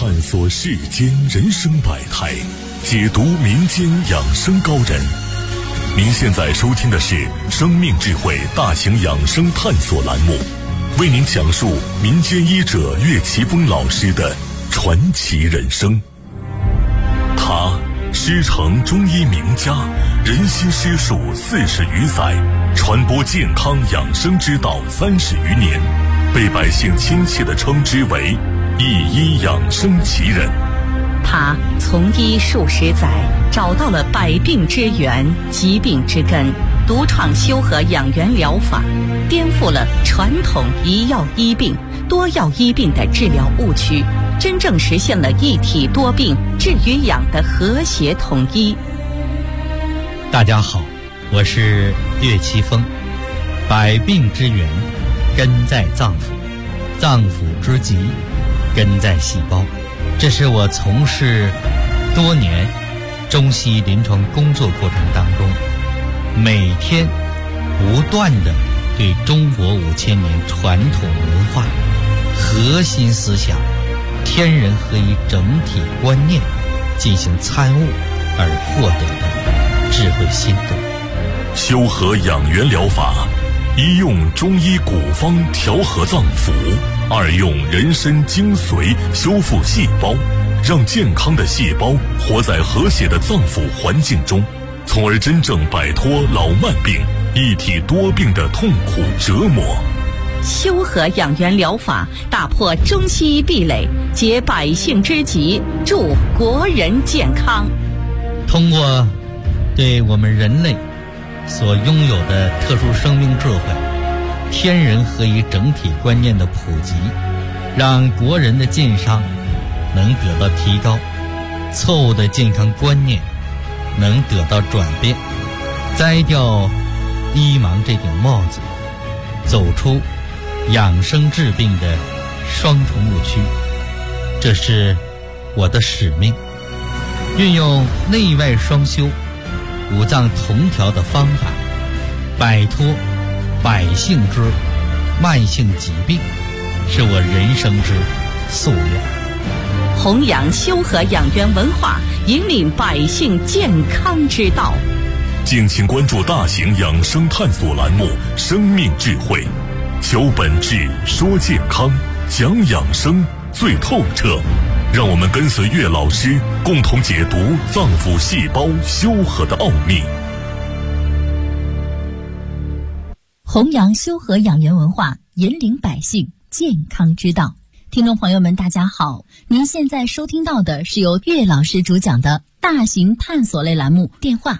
探索世间人生百态，解读民间养生高人。您现在收听的是生命智慧大型养生探索栏目，为您讲述民间医者岳奇峰老师的传奇人生。他师承中医名家，人心师术40余载，传播健康养生之道30余年，被百姓亲切地称之为一医养生奇人。 他从医数十载，找到了百病之源、疾病之根，独创修和养元疗法，颠覆了传统一药医病、多药医病的治疗误区，真正实现了一体多病、治与养的和谐统一。 大家好，我是岳奇峰。百病之源根在脏腑，脏腑之疾根在细胞。这是我从事多年中西医临床工作过程当中，每天不断地对中国5000年传统文化核心思想天人合一整体观念进行参悟而获得的智慧心得。 修和养元疗法，一用中医古方调和脏腑，二用人参精髓修复细胞，让健康的细胞活在和谐的脏腑环境中，从而真正摆脱老慢病、一体多病的痛苦折磨。 修和养元疗法打破中西医壁垒，解百姓之急，助国人健康。 通过对我们人类所拥有的特殊生命智慧、天人合一整体观念的普及，让国人的健康能得到提高，错误的健康观念能得到转变，摘掉医盲这顶帽子，走出养生治病的双重误区。这是我的使命，运用内外双修、五脏同调的方法，摆脱百姓之慢性疾病，是我人生之夙愿。 弘扬修和养元文化，引领百姓健康之道。 敬请关注大型养生探索栏目《生命智慧》，求本质，说健康，讲养生最透彻。让我们跟随岳老师，共同解读脏腑细胞修和的奥秘。 弘扬修和养元文化，引领百姓健康之道。听众朋友们大家好，您现在收听到的是由岳老师主讲的大型探索类栏目，电话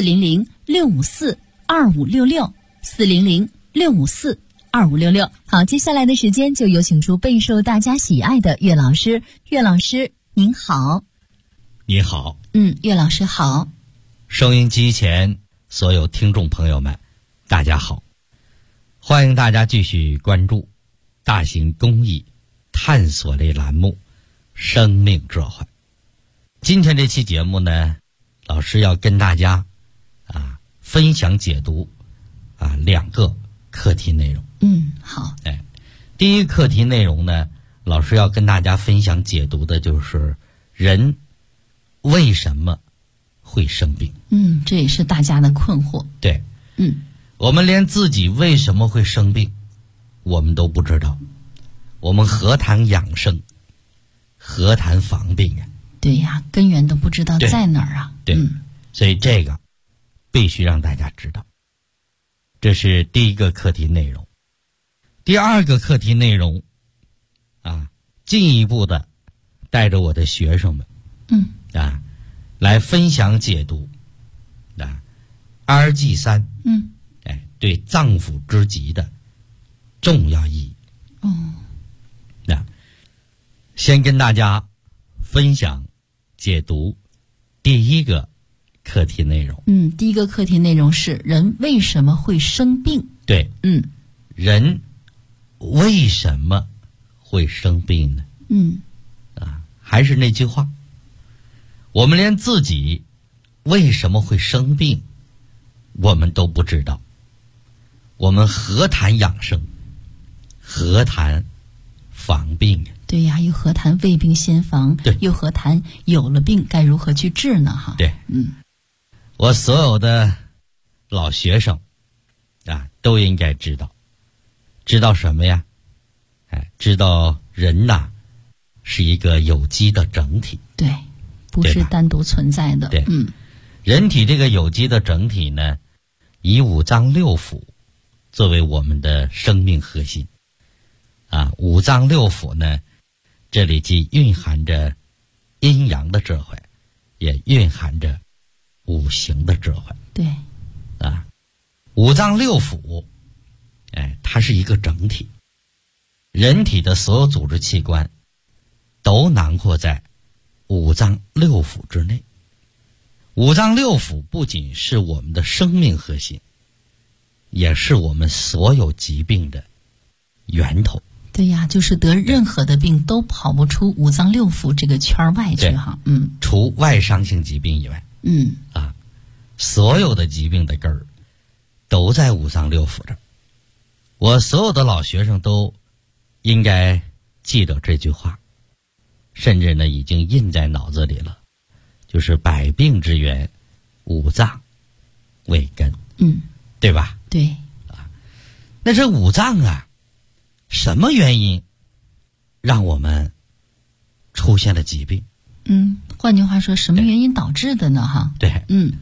400-654-2566 400-654-2566。好，接下来的时间就有请出备受大家喜爱的岳老师。岳老师您好。 你好。 岳老师好。 收音机前所有听众朋友们大家好，欢迎大家继续关注大型公益探索类栏目生命智慧。今天这期节目呢，老师要跟大家分享解读2个课题内容。 好。 第一个课题内容呢，老师要跟大家分享解读的就是人为什么会生病。 这也是大家的困惑。 对。我们连自己为什么会生病我们都不知道，我们何谈养生，何谈防病啊？ 对呀，根源都不知道在哪儿啊。 对。所以这个必须让大家知道，这是第一个课题内容。第二个课题内容进一步的带着我的学生们来分享解读RG3 对脏腑之疾的重要意义。先跟大家分享解读第一个课题内容。 第一个课题内容是人为什么会生病？ 对。人为什么会生病呢？还是那句话，我们连自己为什么会生病我们都不知道，我们何谈养生，何谈防病啊？ 对呀，又何谈未病先防？ 对， 又何谈有了病该如何去治呢？哈， 对，我所有的老学生啊，都应该知道什么呀？知道人呐是一个有机的整体， 对，不是单独存在的。 对，人体这个有机的整体呢，以五脏六腑作为我们的生命核心啊。五脏六腑呢，这里既蕴含着阴阳的智慧，也蕴含着五行的智慧。 对， 啊，五脏六腑，它是一个整体。人体的所有组织器官都囊括在五脏六腑之内。五脏六腑不仅是我们的生命核心，也是我们所有疾病的源头。 对呀，就是得任何的病都跑不出五脏六腑这个圈外去哈。 除外伤性疾病以外，所有的疾病的根儿都在五脏六腑这儿。我所有的老学生都应该记得这句话，甚至呢已经印在脑子里了，就是百病之源，五脏为根。对吧？ 对啊，那这五脏啊，什么原因让我们出现了疾病？ 换句话说，什么原因导致的呢？哈， 对，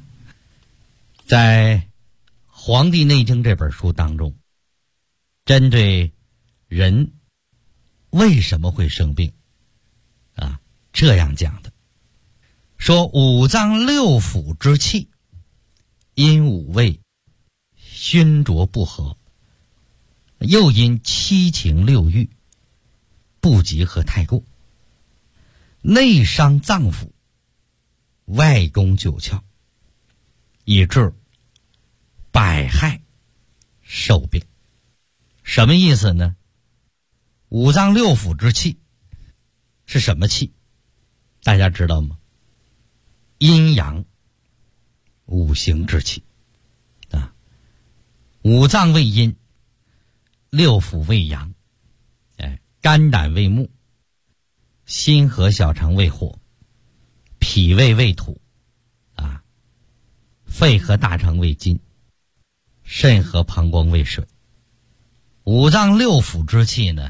在《黄帝内经》这本书当中，针对人为什么会生病啊，这样讲的，说五脏六腑之气，因五味熏浊不和，又因七情六欲不及和太过，内伤脏腑，外攻九窍，以致百害受病。什么意思呢？五脏六腑之气是什么气？大家知道吗？阴阳五行之气啊。五脏为阴，六腑为阳，肝胆为木，心和小肠为火，脾胃为土啊，肺和大肠为金，肾和膀胱为水。五脏六腑之气呢，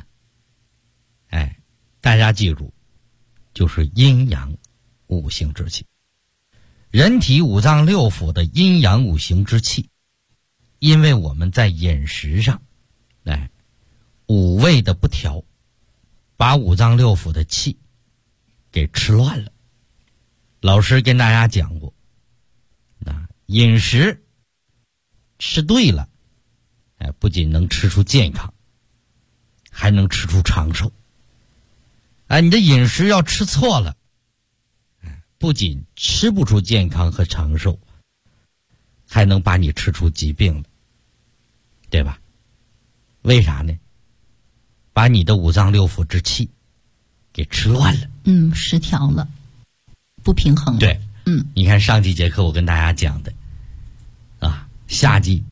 大家记住，就是阴阳五行之气。人体五脏六腑的阴阳五行之气，因为我们在饮食上，五味的不调，把五脏六腑的气给吃乱了。老师跟大家讲过，饮食吃对了，不仅能吃出健康，还能吃出长寿。你的饮食要吃错了，不仅吃不出健康和长寿，还能把你吃出疾病了，对吧？为啥呢？把你的五脏六腑之气给吃乱了， 失调了，不平衡了。 对，你看上几节课我跟大家讲的夏季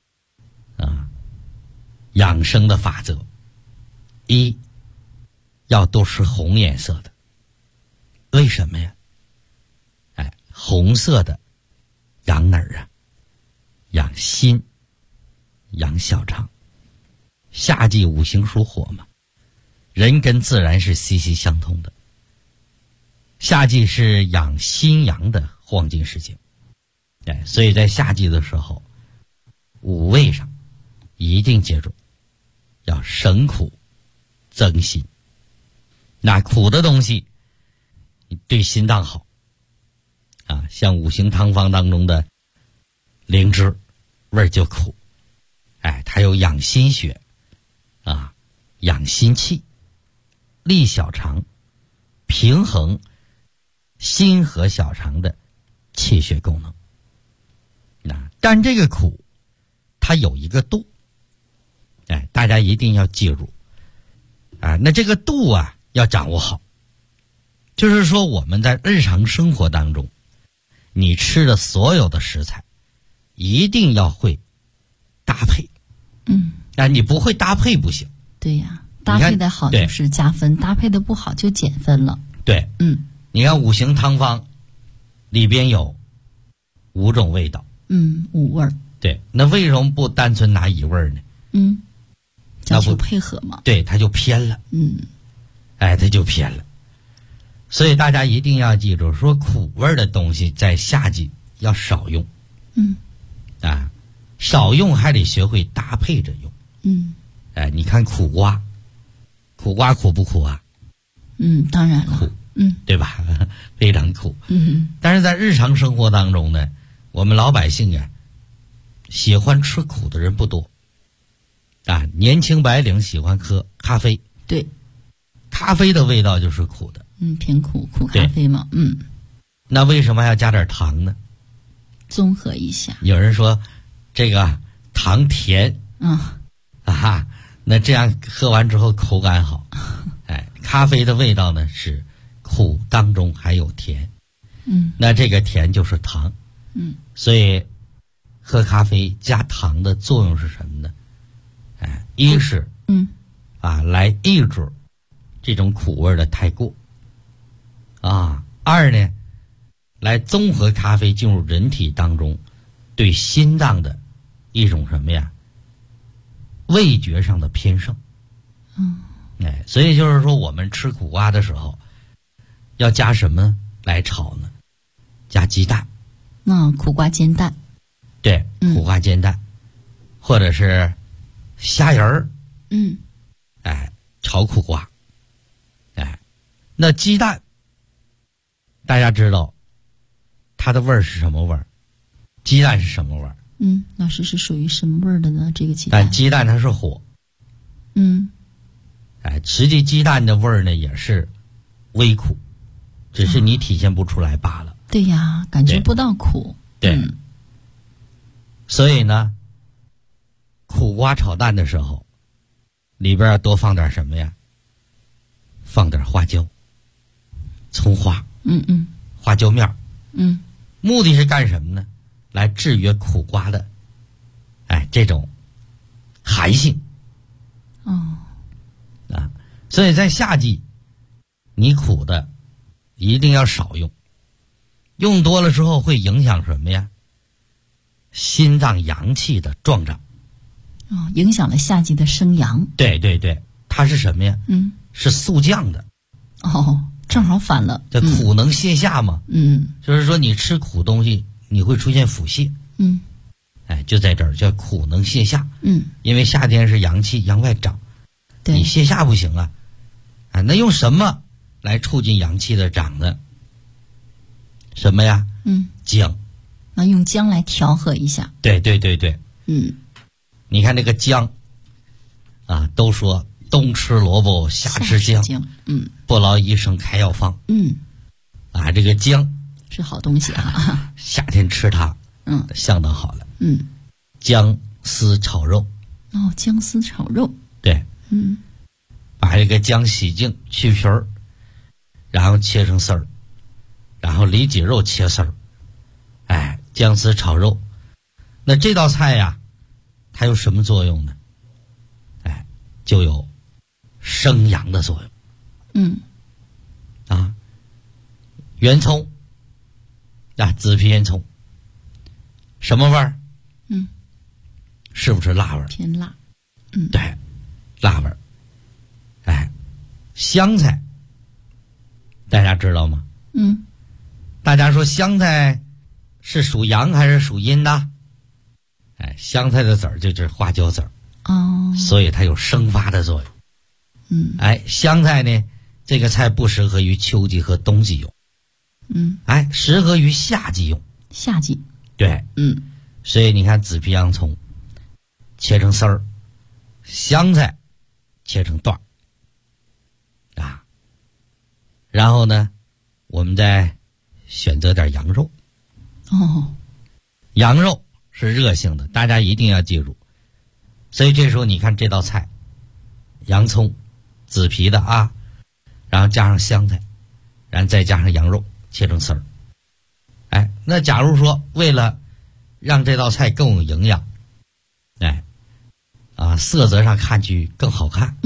养生的法则，一要多吃红颜色的。为什么呀？红色的养哪儿啊？养心，养小肠。夏季五行属火嘛，人跟自然是息息相通的。夏季是养心阳的黄金时节，所以在夏季的时候，五味上一定记住要省苦增辛。那苦的东西对心脏好像五行汤方当中的灵芝味儿就苦，它有养心血养心气，利小肠，平衡心和小肠的气血功能。但这个苦它有一个度，大家一定要记住那这个度要掌握好。就是说我们在日常生活当中，你吃的所有的食材一定要会搭配。你不会搭配不行。 对呀， 搭配的好就是加分，搭配的不好就减分了。 对，你看五行汤方里边有5种味道 ，5味儿。 对，那为什么不单纯拿1味儿呢？ 讲究配合嘛。 对，它就偏了。它就偏了。所以大家一定要记住，说苦味的东西在夏季要少用。少用还得学会搭配着用。你看苦瓜苦不苦啊？ 当然了。 苦，对吧？非常苦。但是在日常生活当中呢，我们老百姓啊，喜欢吃苦的人不多。年轻白领喜欢喝咖啡。 对， 咖啡的味道就是苦的。 偏苦咖啡嘛。 那为什么要加点糖呢？ 综合一下。 有人说这个糖甜。那这样喝完之后口感好。咖啡的味道呢是苦当中还有甜。那这个甜就是糖。所以喝咖啡加糖的作用是什么呢？一是来抑制这种苦味的太过。二呢，来综合咖啡进入人体当中对心脏的一种什么呀？味觉上的偏盛。所以就是说我们吃苦瓜的时候要加什么来炒呢？加鸡蛋。 苦瓜煎蛋。 对，苦瓜煎蛋，或者是虾仁儿。炒苦瓜。那鸡蛋大家知道它的味儿是什么味儿？鸡蛋是什么味儿？ 老师是属于什么味儿的呢？这个鸡蛋？ 但鸡蛋它是火。实际鸡蛋的味儿呢也是微苦，只是你体现不出来罢了。 对呀，感觉不到苦。 对。所以呢，苦瓜炒蛋的时候，里边要多放点什么呀？放点花椒、葱花。花椒面。目的是干什么呢？来制约苦瓜的这种寒性。所以在夏季你苦的一定要少用，用多了之后会影响什么呀？心脏阳气的壮长。 影响了夏季的生阳。 对，它是什么呀？是速降的。 正好反了。 这苦能泻下嘛。就是说你吃苦东西你会出现腹泻。就在这儿叫苦能泻下。因为夏天是阳气阳外长，你泻下不行啊。那用什么来促进阳气的长呢？什么呀？姜。 那用姜来调和一下。 对。你看这个姜都说冬吃萝卜夏吃姜。不劳医生开药方。这个姜是好东西啊。 夏天吃它相当好了。姜丝炒肉。 姜丝炒肉。 对。把这个姜洗净去皮儿，然后切成丝儿，然后里脊肉切丝儿。姜丝炒肉。那这道菜呀它有什么作用呢？就有生阳的作用。圆葱紫皮圆葱什么味儿？是不是辣味儿？ 偏辣。 对，辣味儿。香菜大家知道吗？大家说香菜是属阳还是属阴的？香菜的籽儿就是花椒籽儿。所以它有生发的作用。香菜呢，这个菜不适合于秋季和冬季用。适合于夏季用。 夏季。 对。所以你看紫皮洋葱切成丝儿，香菜切成段儿。然后呢我们再选择点羊肉。羊肉是热性的，大家一定要记住。所以这时候你看这道菜，洋葱紫皮的然后加上香菜，然后再加上羊肉切成丝儿。那假如说为了让这道菜更有营养，色泽上看去更好看，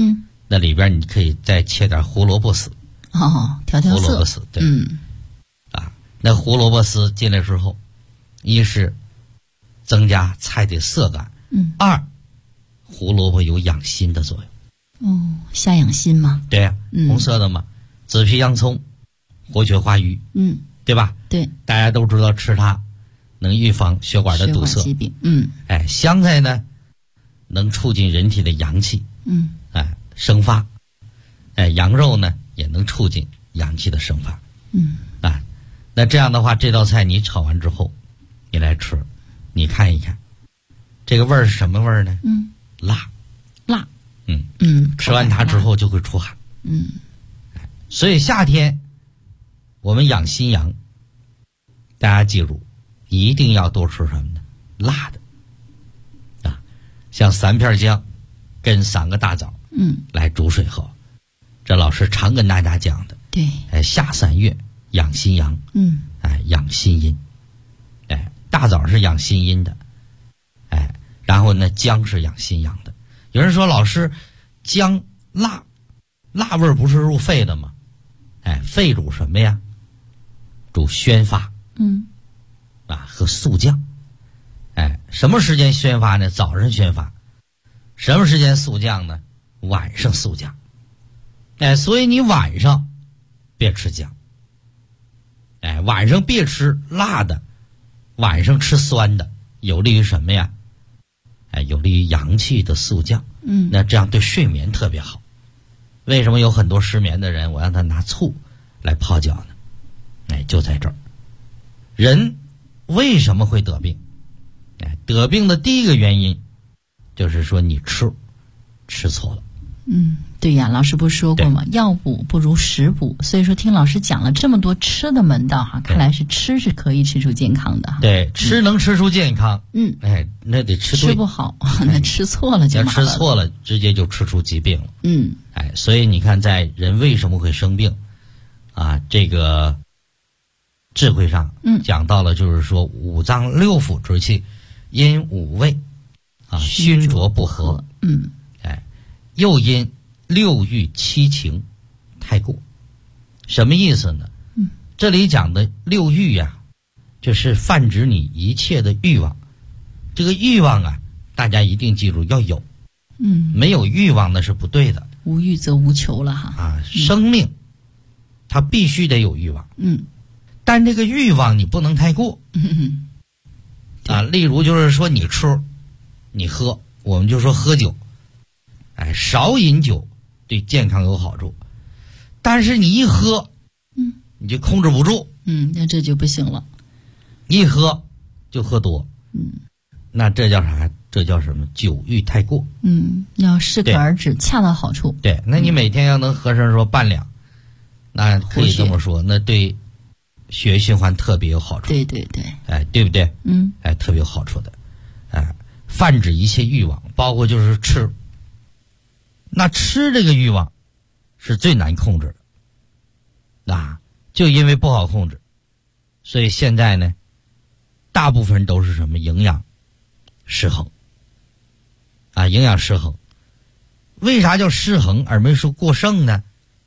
那里边你可以再切点胡萝卜丝。 调色。 胡萝卜丝，对。那胡萝卜丝进来之后，一是增加菜的色感，二胡萝卜有养心的作用。下养心吗？ 对呀，红色的嘛。紫皮洋葱，活血化瘀，对吧？ 对， 大家都知道吃它能预防血管的堵塞疾病。 香菜呢能促进人体的阳气，生发。羊肉呢也能促进阳气的生发。那这样的话，这道菜你炒完之后，你来吃，你看一看，这个味儿是什么味儿呢？辣。吃完它之后就会出汗。所以夏天我们养心阳，大家记住，一定要多吃什么呢？辣的。像3片姜跟3个大枣，来煮水喝。这老师常跟大家讲的。 对。 夏3月养心阳，养心阴。大枣是养心阴的，然后呢，姜是养心阳的。有人说老师，姜辣味儿不是入肺的吗？肺主什么呀？主宣发。和速降。什么时间宣发呢？早上宣发。什么时间速降呢？晚上速降。所以你晚上别吃姜。晚上别吃辣的，晚上吃酸的，有利于什么呀？有利于阳气的速降。那这样对睡眠特别好。为什么有很多失眠的人，我让他拿醋来泡脚呢？就在这儿。人为什么会得病？得病的第一个原因就是说你吃错了。 对呀，老师不是说过吗？药补不如食补。所以说听老师讲了这么多吃的门道看来是吃是可以吃出健康的。 对，吃能吃出健康。那得吃对。 吃不好，那吃错了就麻烦了。 吃错了，直接就吃出疾病了。所以你看，在人为什么会生病这个智慧上讲到了，就是说五脏六腑之气因五味熏浊不和。又因六欲七情太过。什么意思呢？这里讲的六欲呀，就是泛指你一切的欲望。这个欲望大家一定记住要有。没有欲望那是不对的。 无欲则无求了生命它必须得有欲望。但这个欲望你不能太过。例如就是说你吃你喝，我们就说喝酒。少饮酒对健康有好处，但是你一喝，你就控制不住， 那这就不行了。 一喝就喝多，那这叫啥？这叫什么？酒欲太过。 要适可而止，恰到好处。 对，那你每天要能喝上说半两，那可以这么说，那对血液循环特别有好处。 对， 对不对？特别有好处的。泛指一切欲望，包括就是吃。那吃这个欲望是最难控制的，就因为不好控制，所以现在呢，大部分都是什么？营养失衡营养失衡。为啥叫失衡而没说过剩呢？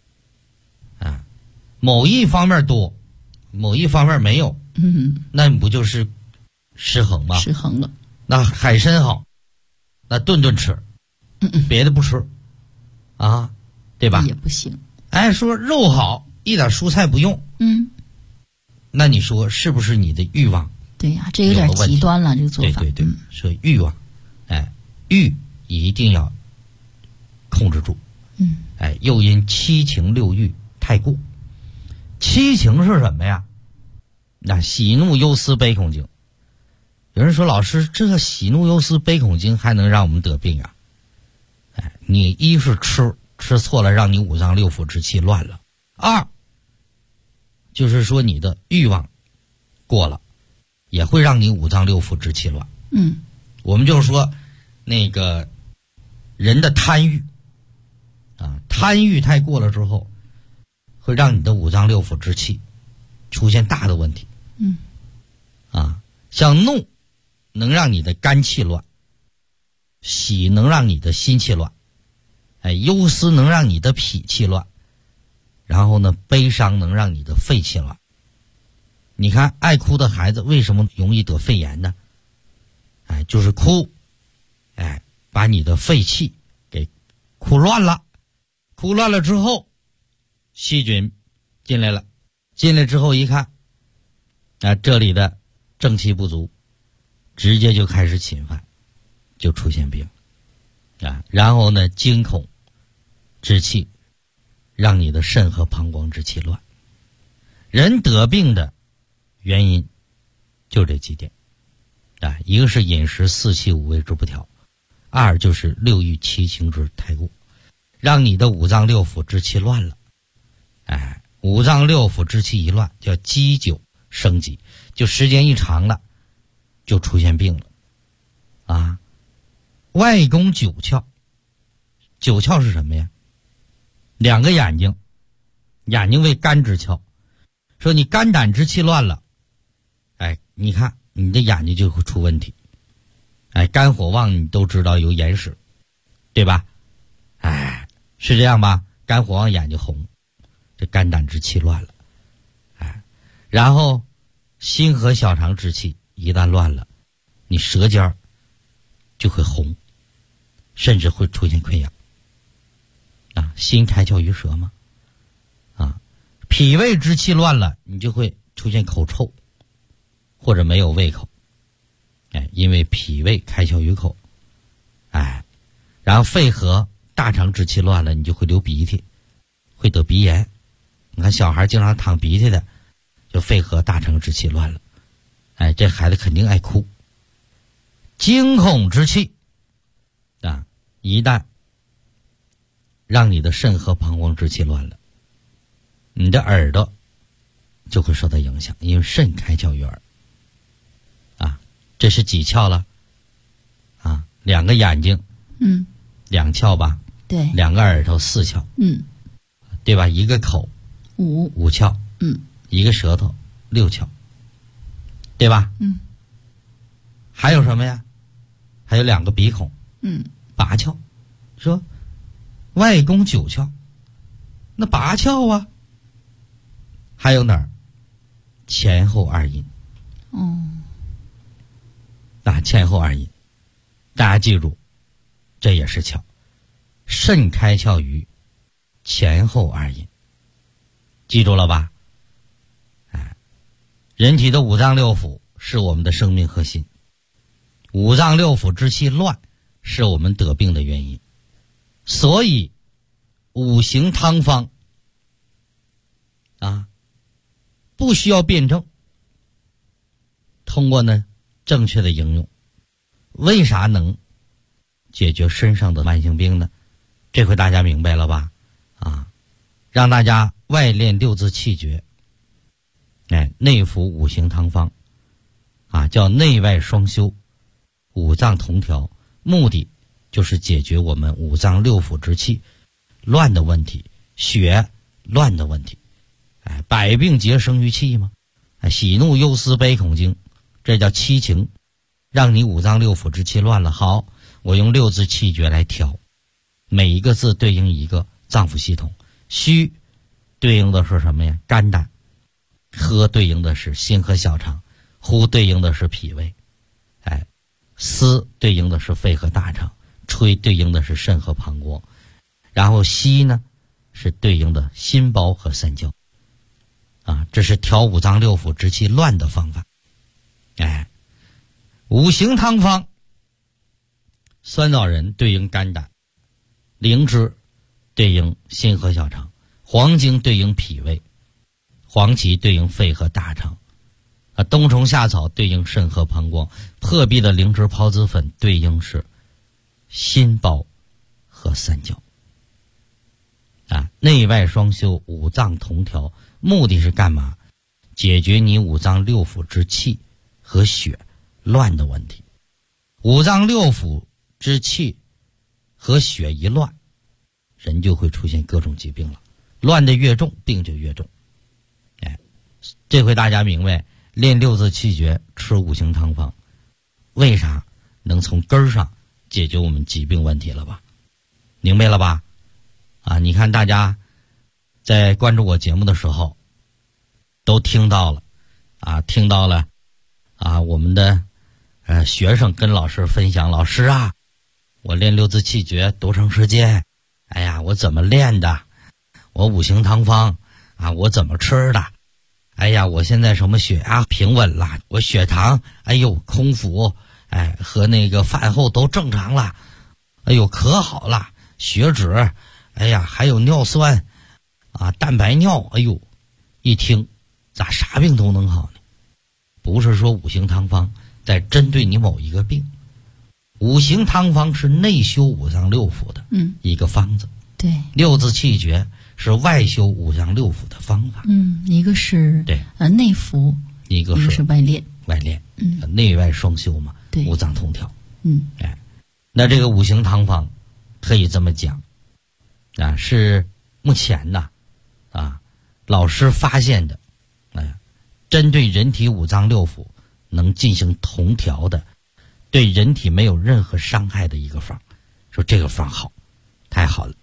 某一方面多，某一方面没有，那不就是失衡吗？ 失衡了。 那海参好，那顿顿吃，别的不吃。对吧？ 也不行。 说肉好，一点蔬菜不用。那你说是不是你的欲望？ 对呀，这有点极端了，这个做法。 对，所以欲望，欲一定要控制住。又因七情六欲太过。七情是什么呀？那喜怒忧思悲恐惊。有人说老师，这喜怒忧思悲恐惊还能让我们得病啊？你一是吃错了，让你五脏六腑之气乱了；二就是说你的欲望过了，也会让你五脏六腑之气乱。我们就是说那个人的贪欲贪欲太过了之后，会让你的五脏六腑之气出现大的问题。像怒能让你的肝气乱，喜能让你的心气乱， 忧思能让你的脾气乱，然后呢，悲伤能让你的肺气乱。你看爱哭的孩子为什么容易得肺炎呢？就是哭，把你的肺气给哭乱了。哭乱了之后，细菌进来了，进来之后一看，这里的正气不足，直接就开始侵犯，就出现病然后呢，惊恐之气让你的肾和膀胱之气乱。人得病的原因就这几点一个是饮食四气五味之不调，二就是六欲七情之太过，让你的五脏六腑之气乱了。五脏六腑之气一乱，叫积久生疾，就时间一长了就出现病了外攻九窍，九窍是什么呀？两个眼睛，眼睛为肝之窍，说你肝胆之气乱了，你看你的眼睛就会出问题。肝火旺你都知道有眼屎，对吧？是这样吧？肝火旺眼睛红，这肝胆之气乱了。然后心和小肠之气一旦乱了，你舌尖就会红，甚至会出现溃疡心开窍于舌嘛。脾胃之气乱了，你就会出现口臭或者没有胃口。因为脾胃开窍于口。然后肺和大肠之气乱了，你就会流鼻涕，会得鼻炎。你看小孩经常淌鼻涕的，就肺和大肠之气乱了。这孩子肯定爱哭。惊恐之气一旦让你的肾和膀胱之气乱了，你的耳朵就会受到影响，因为肾开窍于耳这是几窍了两个眼睛两窍吧， 对， 两个耳朵四窍对吧？一个口五窍一个舌头六窍，对吧？还有什么呀？还有两个鼻孔八窍。说外攻九窍，那八窍还有哪儿？前后二阴。前后二阴，大家记住，这也是窍。肾开窍于前后二阴，记住了吧？人体的五脏六腑是我们的生命核心，五脏六腑之气乱是我们得病的原因。所以五行汤方不需要辩证，通过呢正确的应用，为啥能解决身上的慢性病呢？这回大家明白了吧？让大家外练六字气诀，内服五行汤方叫内外双修，五脏同调，目的就是解决我们五脏六腑之气乱的问题，血乱的问题。百病皆生于气嘛。喜怒忧思悲恐惊，这叫七情，让你五脏六腑之气乱了。好，我用六字气诀来调，每一个字对应一个脏腑系统。虚对应的是什么呀？肝胆。喝对应的是心和小肠，呼对应的是脾胃，思对应的是肺和大肠，吹对应的是肾和膀胱，然后吸呢是对应的心包和三焦。这是调五脏六腑之气乱的方法。五行汤方，酸枣仁对应肝胆，灵芝对应心和小肠，黄精对应脾胃，黄芪对应肺和大肠，冬虫夏草对应肾和膀胱，破壁的灵芝孢子粉对应是心包和三焦。内外双修，五脏同调，目的是干嘛？解决你五脏六腑之气和血乱的问题。五脏六腑之气和血一乱，人就会出现各种疾病了，乱的越重，病就越重。这回大家明白练六字气诀，吃五行汤方，为啥能从根儿上解决我们疾病问题了吧？明白了吧？ 你看大家在关注我节目的时候都听到了我们的学生跟老师分享，老师啊，我练六字气诀多长时间？哎呀，我怎么练的？我五行汤方啊，我怎么吃的？哎呀，我现在什么血压平稳了，我血糖空腹和那个饭后都正常了，可好了，血脂还有尿酸蛋白尿，一听咋啥病都能好呢？不是说五行汤方在针对你某一个病，五行汤方是内修五脏六腑的一个方子， 对， 六字气诀是外修五脏六腑的方法， 一个是对内服， 一个是外练， 内外双修嘛， 对， 五脏通调，那这个五行汤方可以这么讲是目前老师发现的针对人体五脏六腑能进行同调的，对人体没有任何伤害的一个方，说这个方好，太好了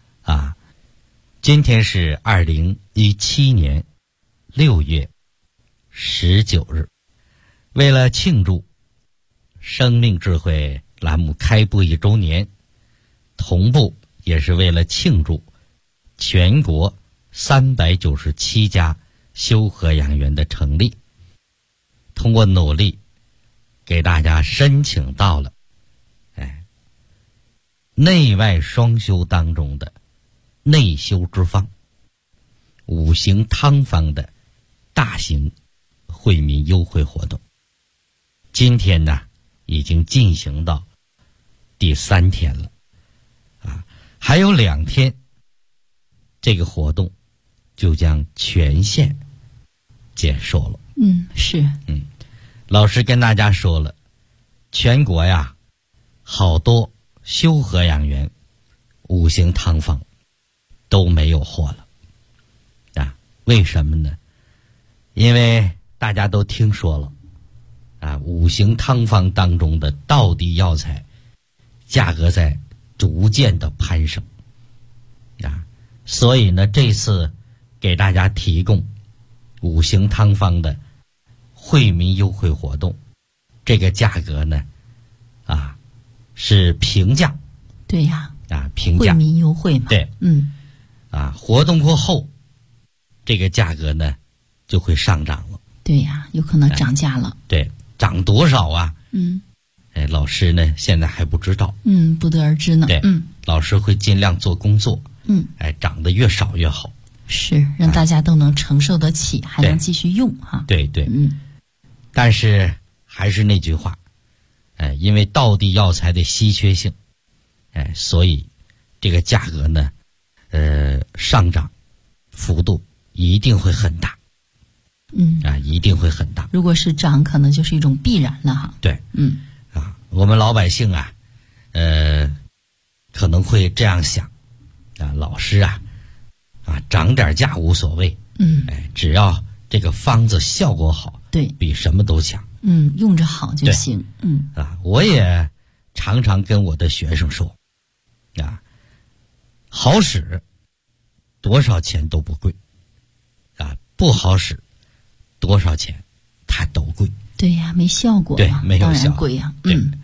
今天是2017年6月19日，为了庆祝生命智慧栏目开播1周年，同步也是为了庆祝全国397家修和养元的成立，通过努力给大家申请到了内外双修当中的内修之方，五行汤方的大型惠民优惠活动。今天呢已经进行到第3天了还有2天这个活动就将全线结束了。老师跟大家说了，全国好多修和养元五行汤方都没有货了为什么呢？因为大家都听说了五行汤方当中的道地药材价格在逐渐的攀升所以呢这次给大家提供五行汤方的惠民优惠活动，这个价格呢是平价。 对呀平价惠民优惠嘛。 对活动过后这个价格呢就会上涨了。 对呀，有可能涨价了。 对，涨多少老师呢现在还不知道， 不得而知呢。 对，老师会尽量做工作，涨得越少越好， 是让大家都能承受得起，还能继续用对，但是还是那句话，因为道地药材的稀缺性，所以这个价格呢，上涨幅度一定会很大，一定会很大。 如果是涨，可能就是一种必然了对，我们老百姓可能会这样想老师涨点价无所谓，只要这个方子效果好， 对， 比什么都强， 用着好就行， 我也常常跟我的学生说，好使多少钱都不贵，不好使多少钱它都贵。 对呀，没效果， 对，没有效果，当然贵呀。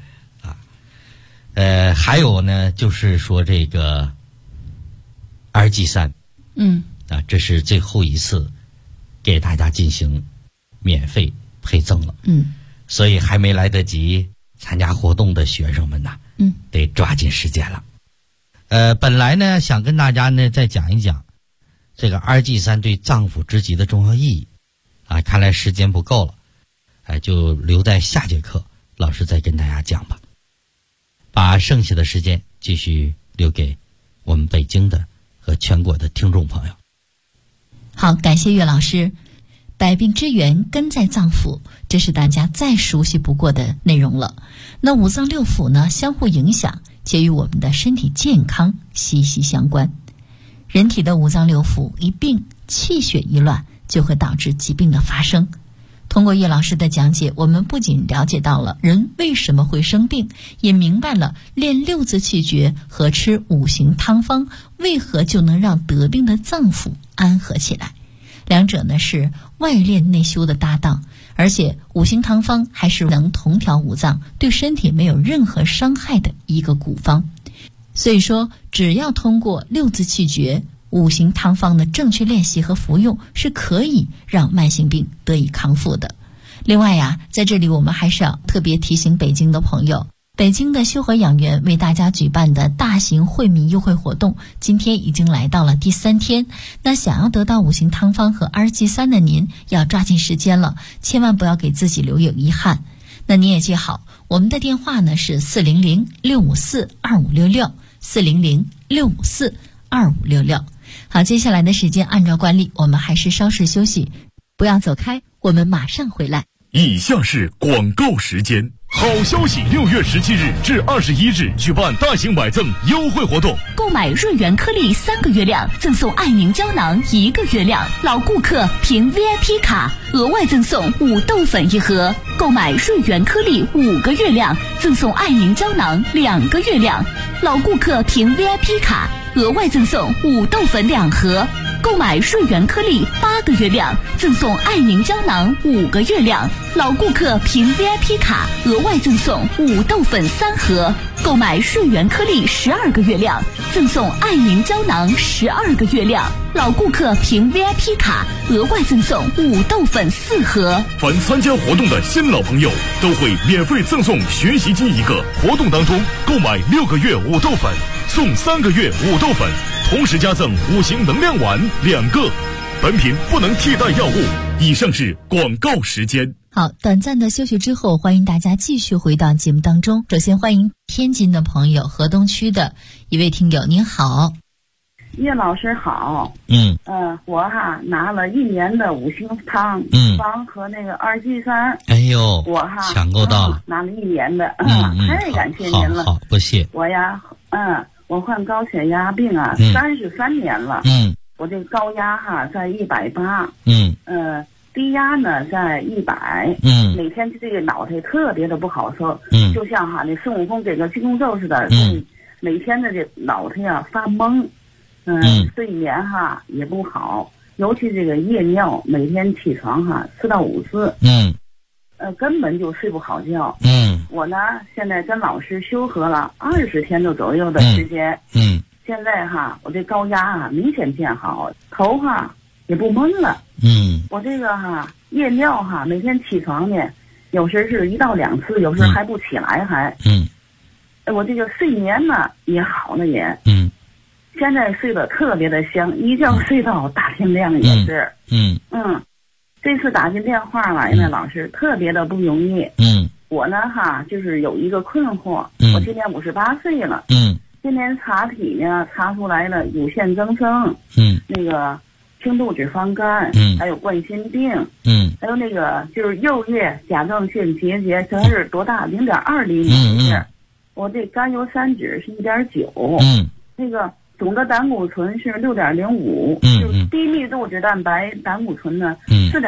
还有呢，就是说这个2G3，这是最后一次给大家进行免费配赠了，所以还没来得及参加活动的学生们得抓紧时间了。本来呢想跟大家呢再讲一讲这个2G3对脏腑之疾的重要意义看来时间不够了，就留在下节课老师再跟大家讲吧，把剩下的时间继续留给我们北京的和全国的听众朋友。 好，感谢岳老师。百病之源根在脏腑，这是大家再熟悉不过的内容了。那五脏六腑呢，相互影响，且与我们的身体健康息息相关。人体的五脏六腑一病，气血一乱，就会导致疾病的发生。 通过叶老师的讲解，我们不仅了解到了人为什么会生病，也明白了练六字气诀和吃五行汤方为何就能让得病的脏腑安和起来。两者呢是外练内修的搭档，而且五行汤方还是能同调五脏，对身体没有任何伤害的一个古方。所以说，只要通过六字气诀、五行汤方的正确练习和服用，是可以让慢性病得以康复的。另外呀，在这里我们还是要特别提醒北京的朋友，北京的修和养元为大家举办的大型惠民优惠活动，今天已经来到了第3天。那想要得到五行汤方和RG3的您，要抓紧时间了，千万不要给自己留有遗憾。那你也记好，我们的电话呢是400-654-2566，400-654-2566。好，接下来的时间按照惯例，我们还是稍事休息，不要走开，我们马上回来。 以下是广告时间。好消息！6月17日至21日举办大型买赠优惠活动， 购买润元颗粒3个月亮，赠送爱凝胶囊1个月亮，老顾客凭 VIP 卡额外赠送5豆粉1盒；购买润元颗粒5个月亮，赠送爱凝胶囊2个月亮，老顾客凭 VIP 卡额外赠送5豆粉2盒；购买润元颗粒8个月亮，赠送爱凝胶囊5个月亮，老顾客凭 VIP 卡额外赠送5豆粉3盒；购买润元颗粒12个月亮，赠送爱凝胶囊12个月亮，老顾客凭 VIP 卡额外赠送5豆粉4盒。 凡参加活动的新老朋友都会免费赠送学习机1个。活动当中，购买6个月5豆粉送3个月5豆粉，同时加赠5行能量丸2个。本品不能替代药物。以上是广告时间。 好，短暂的休息之后，欢迎大家继续回到节目当中。首先欢迎天津的朋友，河东区的一位听友，您好。 叶老师好。我拿了1年的五行汤方和那个RG3。 哎呦， 我抢购到了， 拿了1年的。太感谢您了。 好，不谢。 我患高血压病33年了。我这个高压在180。低压呢在100。每天这个脑袋特别的不好受。就像那孙悟空这个金箍咒似的。每天的这脑袋发懵。睡眠也不好，尤其这个夜尿，每天起床4到5次。根本就睡不好觉。我呢现在跟老师修和了20天的左右的时间。现在我这高压明显变好，头也不闷了。我这个夜尿每天起床呢，有时是1到2次，有时还不起来还。我这个睡眠呢也好了也。现在睡得特别的香，一觉睡到大天亮也是。这次打进电话了，因为老师特别的不容易。我呢就是有一个困惑。我今年58岁了。今年查体呢查出来了乳腺增生。那个轻度脂肪肝。还有冠心病。还有那个就是右叶甲状腺结节，这是多大？0.2厘米。我这甘油三酯是1.9。那个总的胆固醇是6.05。就是低密度脂蛋白胆固醇呢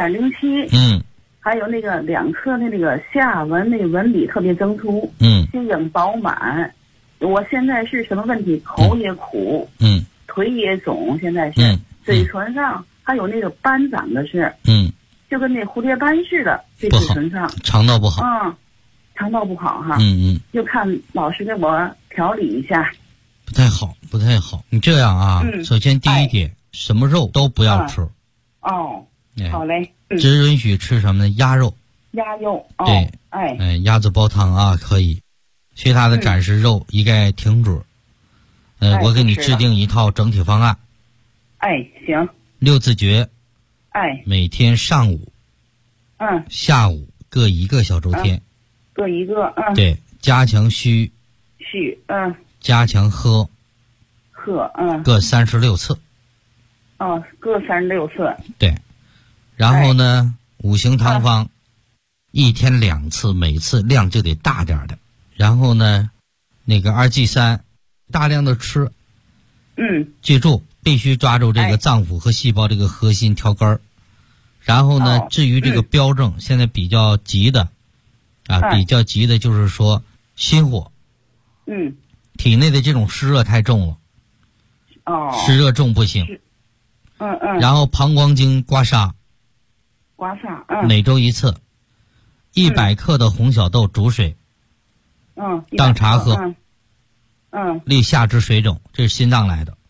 4.07。还有那个2侧的那个下纹那个纹理特别增粗。心影饱满。我现在是什么问题？口也苦。腿也肿，现在是。嘴唇上还有那个斑长的是。就跟那蝴蝶斑似的，这嘴唇上。 肠道不好。 肠道不好就看老师给我调理一下。 不太好。你这样首先第一点，什么肉都不要吃。 好嘞。 只允许吃什么呢？鸭肉。对。鸭子煲汤可以，其他的暂时肉一概停止。我给你制定一套整体方案。 行。 6字诀。每天上午。下午各1个小周天。 各1个。 对，加强虚。加强喝。各36次。 各36次。 对。然后呢，五行汤方1天2次，每次量就得大点的。然后呢，那个RG3大量的吃。记住必须抓住这个脏腑和细胞这个核心条根儿。 然后呢，至于这个标症，现在比较急的，比较急的就是说心火，体内的这种湿热太重了，湿热重不行，然后膀胱经刮痧，每周一次，100克的红小豆煮水，当茶喝，利下肢水肿，这是心脏来的，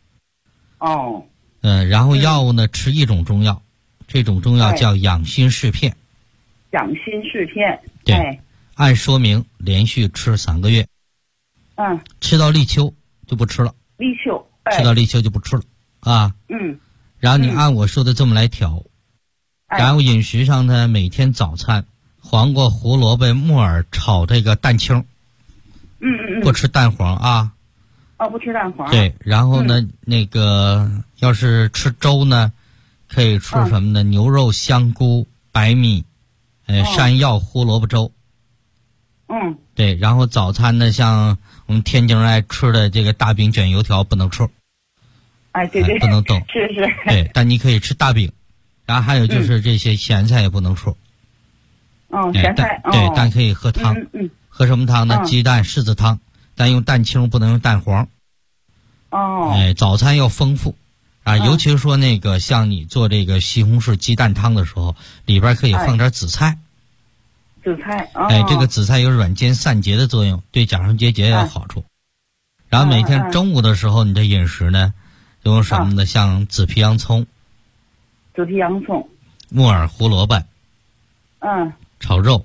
然后药物呢，吃一种中药，这种中药叫养心适片，对，按说明连续吃3个月，吃到立秋就不吃了，吃到立秋就不吃了啊，然后你按我说的这么来调，然后饮食上呢，每天早餐黄瓜、胡萝卜、木耳炒这个蛋清，不吃蛋黄啊， 不吃蛋黄， 对，然后呢，那个要是吃粥呢，可以吃什么呢？牛肉、香菇、白米，山药、胡萝卜粥，对，然后早餐呢，像我们天津人爱吃的这个大饼卷油条不能吃， 对， 不能动， 是， 对，但你可以吃大饼，然后还有就是这些咸菜也不能吃， 咸菜， 对，但可以喝汤，喝什么汤呢？鸡蛋柿子汤，但用蛋清不能用蛋黄，早餐要丰富，尤其是说那个像你做这个西红柿鸡蛋汤的时候，里边可以放点紫菜，这个紫菜有软坚散结的作用，对甲状结节有好处。然后每天中午的时候，你的饮食呢，用什么呢？像紫皮洋葱，木耳、胡萝卜，炒肉，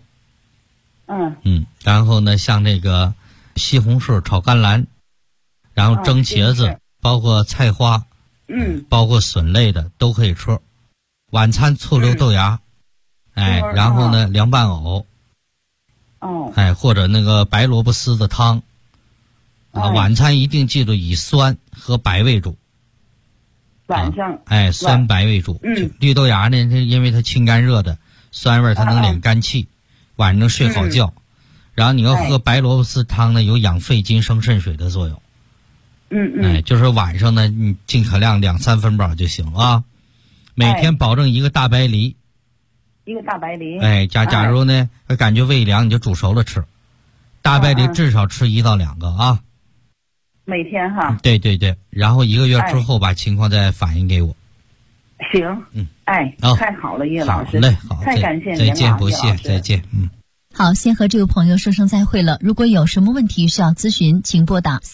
然后呢，像这个西红柿炒甘蓝，然后蒸茄子，包括菜花，包括笋类的都可以吃。晚餐醋溜豆芽，然后呢凉拌藕，或者那个白萝卜丝的汤，晚餐一定记住以酸和白为主。 晚上， 酸白为主。绿豆芽呢，因为它清肝热的，酸味它能敛肝气，晚上能睡好觉。然后你要喝白萝卜丝汤呢，有养肺金生肾水的作用。就是晚上呢，你尽可量2-3分饱就行啊。每天保证一个大白梨。假如呢，感觉胃凉，你就煮熟了吃。大白梨至少吃1到2个啊。 每天哈。 对，然后1个月之后把情况再反映给我。 行。太好了，叶老师。 好， 太感谢您了， 再见，不谢，再见。 好，先和这位朋友说声再会了。如果有什么问题需要咨询，请拨打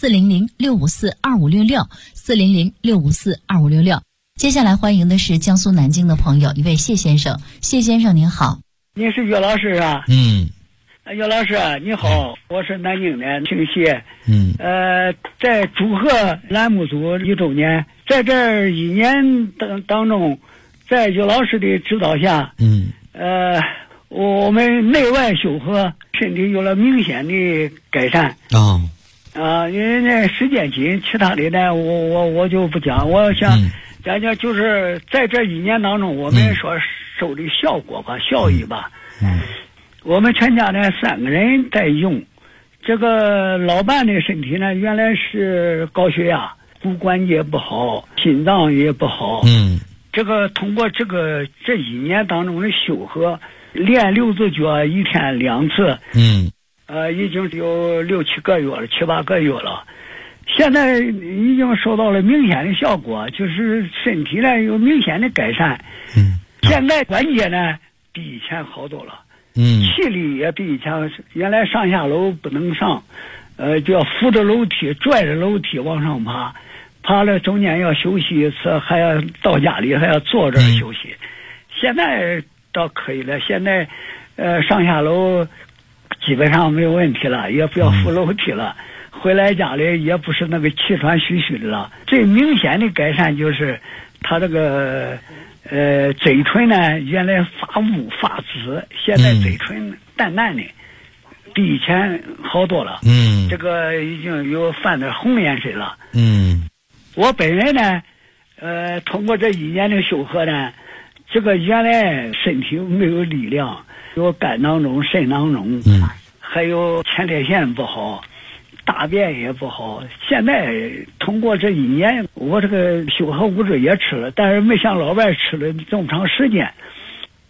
400-654-2566，400-654-2566。接下来欢迎的是江苏南京的朋友，一位谢先生。谢先生您好。 您是岳老师啊？岳老师你好，我是南京的姓谢。在祝贺栏目组1周年，在这1年当中，在岳老师的指导下，我们内外修和，身体有了明显的改善。因为那时间紧，其他的呢，我就不讲。我想讲就是在这1年当中，我们所收的效果吧，效益吧。我们全家呢3个人在用。这个老伴的身体呢，原来是高血压，骨关节不好，心脏也不好。这个通过这1年当中的修和。练6字脚，1天2次，已经有6-7个月了，7-8个月了。现在已经收到了明显的效果，就是身体呢有明显的改善。现在关节呢比以前好多了，气力也比以前，原来上下楼不能上，就要扶着楼梯、拽着楼梯往上爬，爬了中间要休息一次，还要到家里还要坐着休息。现在倒可以了，现在上下楼基本上没有问题了，也不要扶楼梯了，回来家里也不是那个气喘吁吁的了。最明显的改善就是他这个嘴唇呢，原来发乌发紫，现在嘴唇淡淡的，比以前好多了。这个已经有泛点红颜色了。我本人呢通过这1年的修和呢，这个原来身体没有力量，有肝囊肿、肾囊肿，还有前列腺不好，大便也不好。现在通过这1年，我这个修和物质也吃了，但是没像老外吃了这么长时间。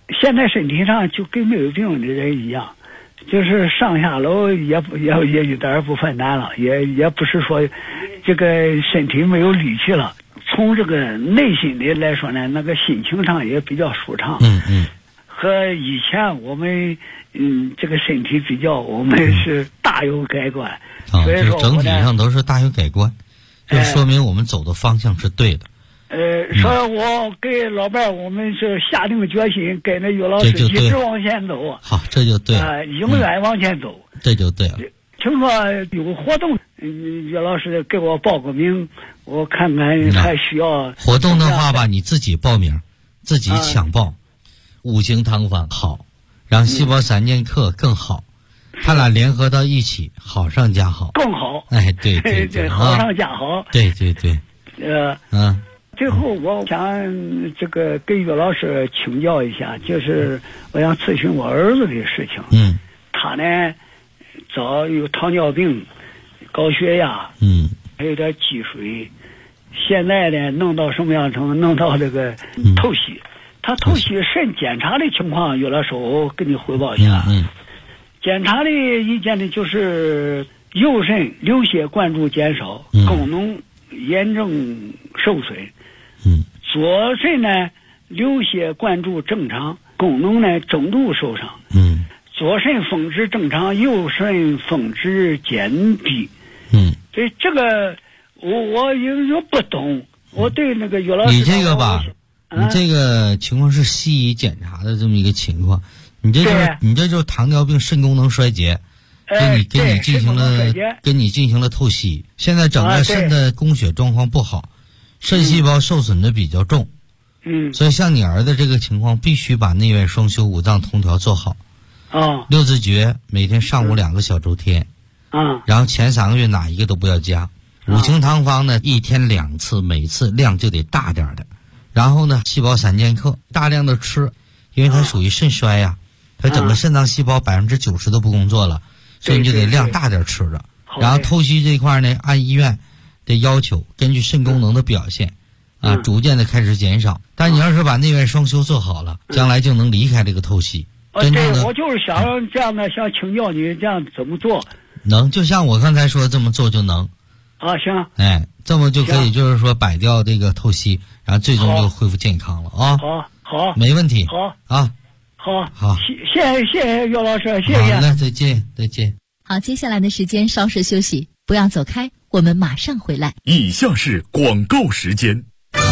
现在身体上就跟没有病的人一样，就是上下楼也有点不分担了，也不是说这个身体没有力气了。从这个内心的来说呢，那个心情上也比较舒畅。和以前我们这个身体比较，我们是大有改观。所以说整体上都是大有改观，就说明我们走的方向是对的。 说我给老伴儿，我们是下定决心跟着岳老师一直往前走。 好，这就对了。 永远往前走， 这就对了。 听说有活动，岳老师给我报个名，我看看还需要活动的话吧，你自己报名，自己抢报。五行汤方好，让细胞3剑客更好，他俩联合到一起，好上加好， 更好。 哎，对对对， 好上加好。 对对对。 最后我想这个跟岳老师请教一下，就是我想咨询我儿子的事情。他呢早有糖尿病、高血压，还有点积水，现在呢弄到什么样程度？弄到这个透析。他透析肾检查的情况，岳老师我跟你汇报一下。检查的意见呢就是右肾流血灌注减少，功能严重受损。左肾呢流血灌注正常，功能呢中度受伤。左肾峰值正常，右肾峰值减低。所以这个我有不懂，我对那个岳老师你这个吧，你这个情况是西医检查的这么一个情况，你这就是糖尿病肾功能衰竭，跟你进行了透析，现在整个肾的供血状况不好，肾细胞受损的比较重。所以像你儿子这个情况，必须把内外双修、五脏同调做好。六字诀每天上午2个小周天。然后前3个月哪一个都不要加。五行汤方呢，1天2次，每次量就得大点的。然后呢，细胞3剑客大量的吃，因为它属于肾衰呀，它整个肾脏细胞90%都不工作了，所以你就得量大点吃着。然后透析这块呢，按医院的要求，根据肾功能的表现逐渐的开始减少。但你要是把内外双修做好了，将来就能离开这个透析。真正的我就是想这样的，想请教你这样怎么做。 能，就像我刚才说的这么做就能。 行。 这么就可以，就是说摆掉这个透析，然后最终就恢复健康了啊。 好， 没问题。 好，谢谢岳老师，谢谢。 好嘞，再见。 好，接下来的时间稍事休息，不要走开，我们马上回来。 以下是广告时间。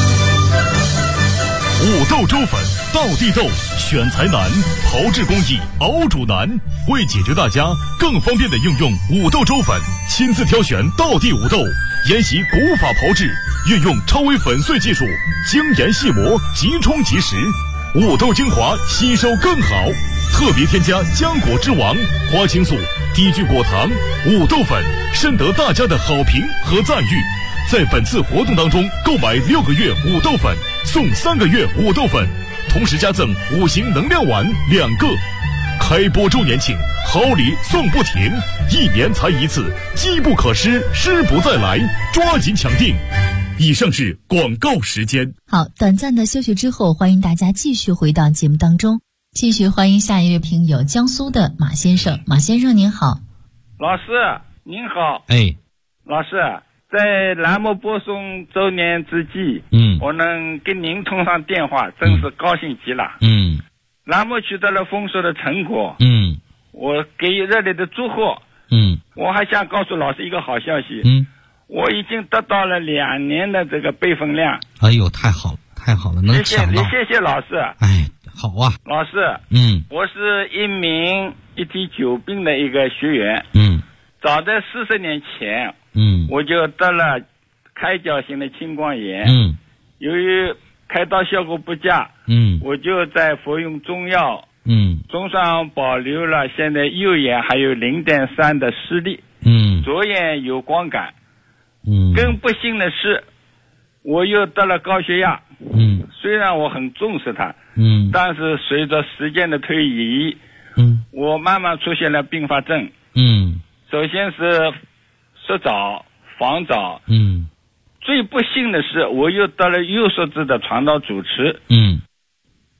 五豆粥粉，道地豆，选材难，炮制工艺，熬煮难。为解决大家更方便的应用五豆粥粉，亲自挑选道地五豆，沿袭古法炮制，运用超微粉碎技术，精研细磨，即冲即食，五豆精华吸收更好。特别添加浆果之王、花青素、低聚果糖、五豆粉，深得大家的好评和赞誉。在本次活动当中，购买6个月五豆粉送3个月五豆粉，同时加赠5行能量丸2个。开播周年庆，好礼送不停，1年才1次，机不可失，失不再来，抓紧抢订。以上是广告时间。 好，短暂的休息之后，欢迎大家继续回到节目当中，继续欢迎下一位听友，江苏的马先生。马先生您好。 老师您好。老师，在栏目播送周年之际，我能跟您通上电话，真是高兴极了。栏目取得了丰硕的成果，我给予热烈的祝贺。我还想告诉老师一个好消息，我已经得到了2年的这个备份量。 哎呦，太好了，能抢到。 谢谢老师。 好啊。 老师，我是一名一体久病的一个学员。早在40年前，我就得了开角性的青光眼。由于开刀效果不佳，我就在服用中药，总算保留了现在右眼还有0.3的视力，左眼有光感。更不幸的是，我又得了高血压。虽然我很重视它，但是随着时间的推移，我慢慢出现了并发症。首先是湿早、房早。最不幸的是，我又得了右侧支的肠道阻滞。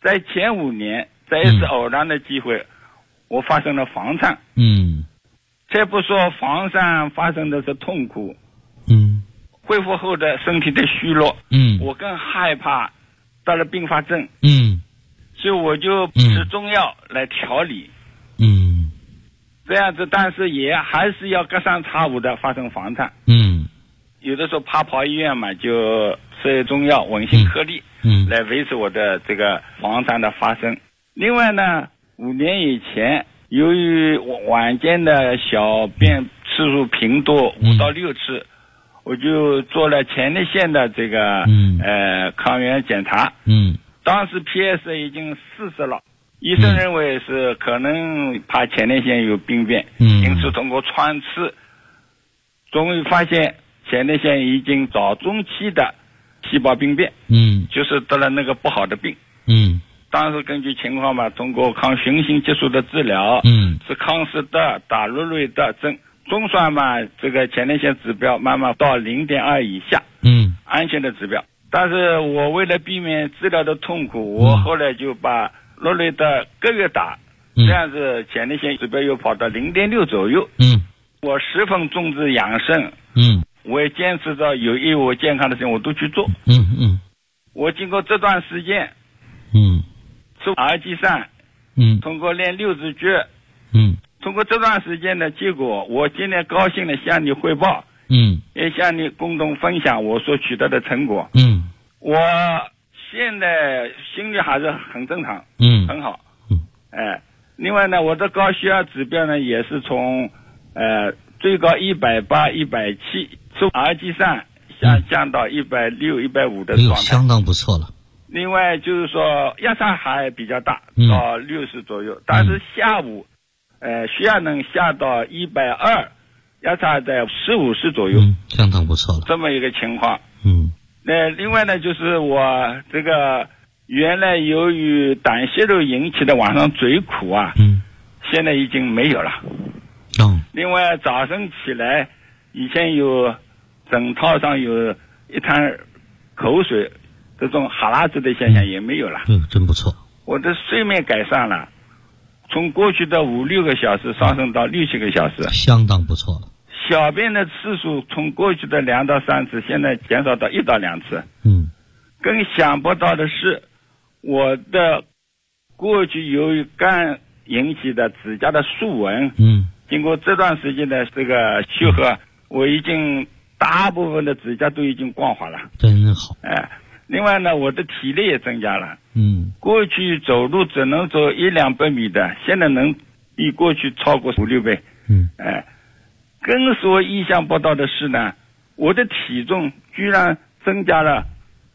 在前5年，在一次偶然的机会，我发生了房颤。且不说房颤发生的是痛苦，恢复后的身体的虚弱，我更害怕得了并发症，所以我就吃中药来调理，这样子，但是也还是要隔三差五的发生房颤，有的时候怕跑医院嘛，就吃中药稳心颗粒，来维持我的这个房颤的发生。另外呢，5年以前，由于晚间的小便次数频多，5到6次，我就做了前列腺的这个抗原检查，当时 PS 已经40了，医生认为是可能怕前列腺有病变，因此通过穿刺，终于发现前列腺已经早中期的细胞病变，就是得了那个不好的病，当时根据情况嘛，通过抗循行激素的治疗，是康斯德、达洛瑞德症，中算嘛，这个前列腺指标慢慢到0.2以下，安全的指标。但是我为了避免治疗的痛苦，我后来就把洛瑞德个月打，这样子前列腺指标又跑到0.6左右。我十分重视养生，我也坚持着有益我健康的事情我都去做。我经过这段时间，吃R G 3，通过练6字诀，通过这段时间的结果，我今天高兴的向你汇报，也向你共同分享我所取得的成果。我现在心率还是很正常，很好。另外呢，我的高血压指标呢也是从最高180、170，吃R G 3降到160、150的状态， 相当不错了。 另外就是说压差还比较大，到60左右，但是下午血压能下到120，压差在40左右， 相当不错了。 这么一个情况。另外呢，就是我这个原来由于胆泄肉引起的晚上嘴苦啊，现在已经没有了。另外早晨起来，以前有枕套上有一滩口水，这种哈喇子的现象也没有了。 真不错。 我的睡眠改善了，从过去的5、6个小时上升到6、7个小时， 相当不错了。 小便的次数从过去的2到3次，现在减少到1到2次。更想不到的是，我的过去由于肝引起的指甲的竖纹，经过这段时间的这个修合，我已经大部分的指甲都已经光滑了， 真好。 另外呢，我的体力也增加了。过去走路只能走100-200米的，现在能比过去超过5-6倍。更是我意想不到的是呢，我的体重居然增加了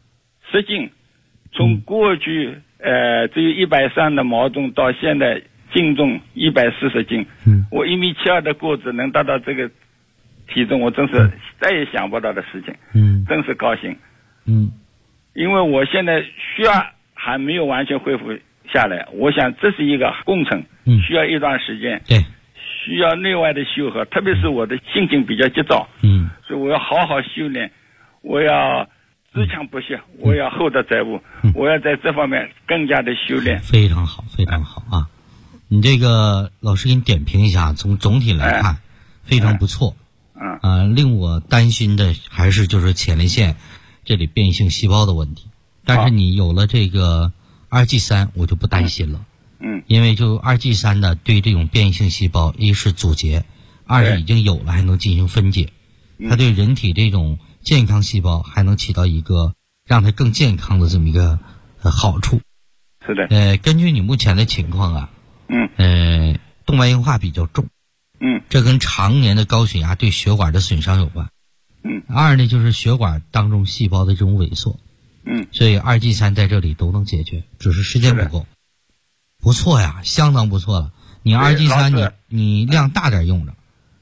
10斤，从过去只有130的毛重到现在净重140斤。我1.72米的个子能达到这个体重，我真是再也想不到的事情。真是高兴。因为我现在血压还没有完全恢复下来，我想这是一个工程，需要一段时间。需要内外的修合，特别是我的心情比较急躁，所以我要好好修炼，我要自强不息，我要厚德载物，我要在这方面更加的修炼。 非常好，非常好啊！你这个老师给你点评一下，从总体来看，非常不错。令我担心的还是就是前列腺这里变异性细胞的问题，但是你有了这个2G 3，我就不担心了。因为就2G 3呢，对这种变异性细胞，一是阻截，二是已经有了还能进行分解，它对人体这种健康细胞还能起到一个让它更健康的这么一个好处。 是的。 根据你目前的情况啊，动脉硬化比较重，这跟常年的高血压对血管的损伤有关。二呢就是血管当中细胞的这种萎缩。所以2G 3在这里都能解决，只是时间不够。不错呀，相当不错了。你2G 3你量大点用着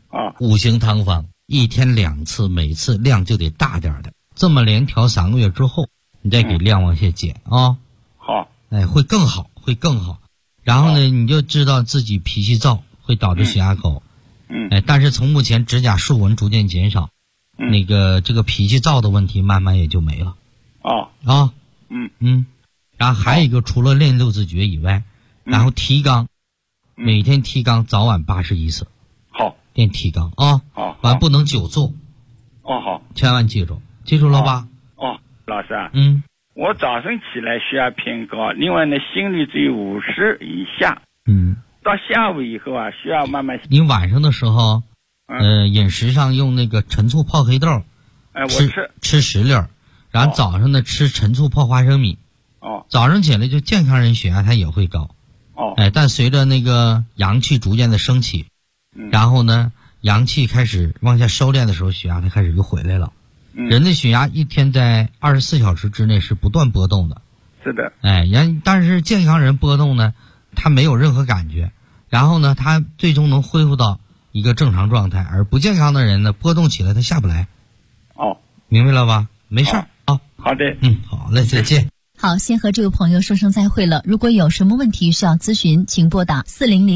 ，5行汤方1天2次，每次量就得大点的，这么连调3个月之后，你再给量往下减啊。 好， 会更好，会更好。然后呢，你就知道自己脾气躁会导致血压高。但是从目前指甲竖纹逐渐减少，那个这个脾气躁的问题慢慢也就没了。然然后还有一个，除了练六字诀以外，然后提肛，每天提肛，早晚81次。 好， 练提肛啊。 好， 完不能久坐。 哦，好， 千万记住了吧？ 哦，老师啊，我早晨起来血压偏高，另外呢，心率只有50以下。到下午以后啊，血压慢慢。 你晚上的时候，饮食上用那个陈醋泡黑豆， 我吃10粒，然后早上呢吃陈醋泡花生米。早上起来就健康人血压它也会高。但随着那个阳气逐渐的升起，然后呢，阳气开始往下收敛的时候，血压它开始又回来了。人的血压一天在24小时之内是不断波动的。 是的。 但是健康人波动呢，他没有任何感觉，然后呢，他最终能恢复到一个正常状态，而不健康的人呢，波动起来他下不来。明白了吧？没事啊。 好的。 好嘞，再见。 好，先和这位朋友说声再会了。如果有什么问题需要咨询，请拨打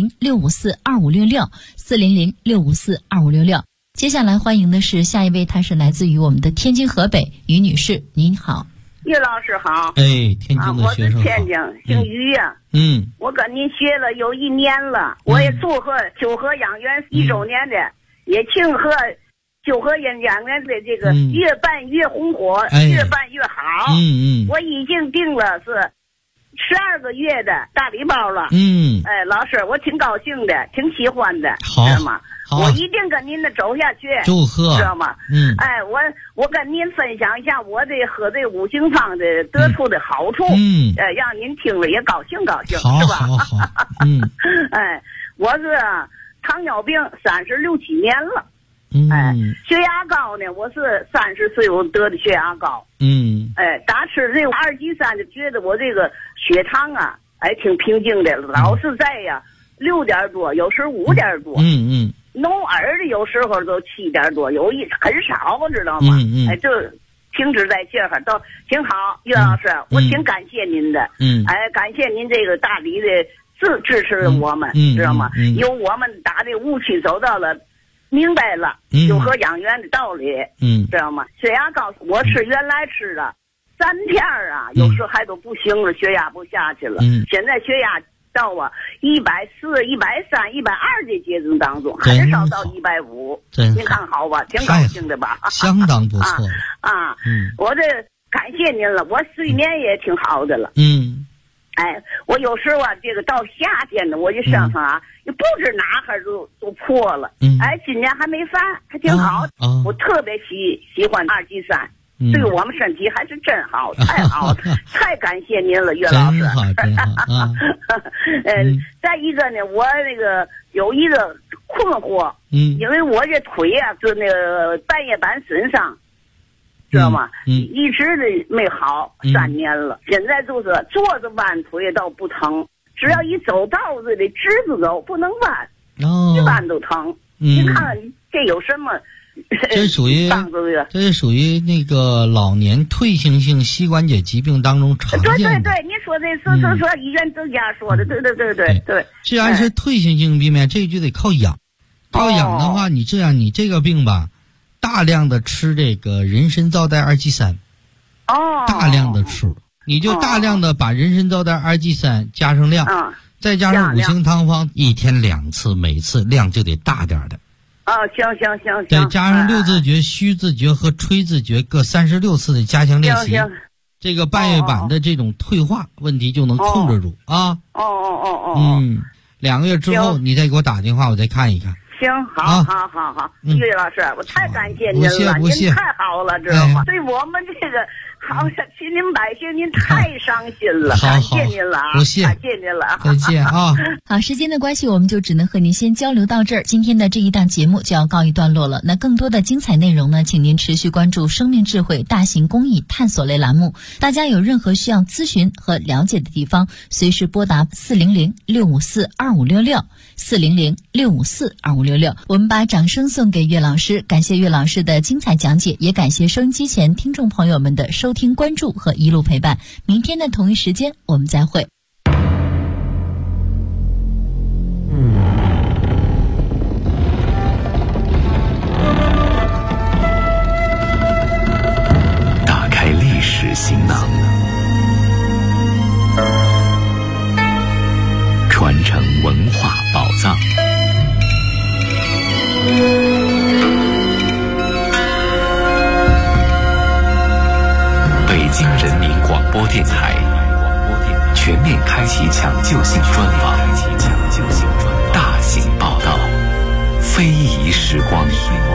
400-654-2566，400-654-2566。接下来欢迎的是下一位，她是来自于我们的天津河北于女士，您好。 岳老师好。 天津的学生好。 我是天津，姓于呀。我跟您学了有1年了，我也祝贺九河养元1周年的，也庆贺九河养元的这个越办越红火，越办越好。我已经订了是12个月的大礼包了。老师，我挺高兴的，挺喜欢的，知道吗？我一定跟您的走下去， 祝贺， 知道吗？我跟您分享一下我这喝这五行汤的得出的好处，让您听了也高兴，是吧？ 好。 我是糖尿病36、7年了。血压高呢，我是30岁我得的血压高。打吃这个2G3就觉得我这个血糖啊，挺平静的，老是在呀6点多，有时5点多。弄耳的有时候都7点多，很少，知道吗？就停止在这哈，都挺好。岳老师，我挺感谢您的。感谢您这个大力的支持我们，知道吗？有我们打这误区走到了。明白了，九河养元的道理，知道吗？血压高，我吃原来吃的3片啊，有时候还都不行了，血压不下去了。现在血压到140、130、120的阶段当中，很少到150。您看好吧，挺高兴的吧？ 相当不错我这感谢您了，我睡眠也挺好的了。我有时候啊，这个到夏天呢，我就想想啊，也不知哪哈都破了。今年还没犯，还挺好。我特别喜欢2G3，对我们身体还是真好，太好了，太感谢您了，岳老师。 真好再一个呢，我那个有一个困惑，因为我这腿啊，就那个半月板损伤。知道吗？一直的没好，3年了。现在就是坐着弯腿倒不疼，只要一走道子得直着走，不能弯，一弯都疼。你看这有什么？ 这属于那个老年退行性膝关节疾病当中常见的。 对，你说这说医院专家说的，对。 既然是退行性病变，这就得靠养。靠养的话，你这个病吧。大量的吃这个人参皂苷2G3，大量的吃，你就大量的把人参皂苷2G3加上量，再加上五行汤方，1天2次，每次量就得大点的。 行。 再加上六字诀、虚字诀和吹字诀各36次的加强练习，这个半月板的这种退化问题就能控制住啊。2个月之后你再给我打电话，我再看一看。 行，好，岳老师，我太感谢您了，您太好了，知道吗？对我们这个好平民百姓，您太伤心了，感谢您了啊，感谢您了， 再见啊！ 好，时间的关系，我们就只能和您先交流到这儿。今天的这一档节目就要告一段落了。那更多的精彩内容呢，请您持续关注生命智慧大型公益探索类栏目。大家有任何需要咨询和了解的地方，随时拨打400-654-2566，400-654-2566。我们把掌声送给岳老师，感谢岳老师的精彩讲解，也感谢收音机前听众朋友们的收听、关注和一路陪伴。明天的同一时间，我们再会。 打开历史行囊， 人民广播电台全面开启抢救性专访，大型报道，非遗时光。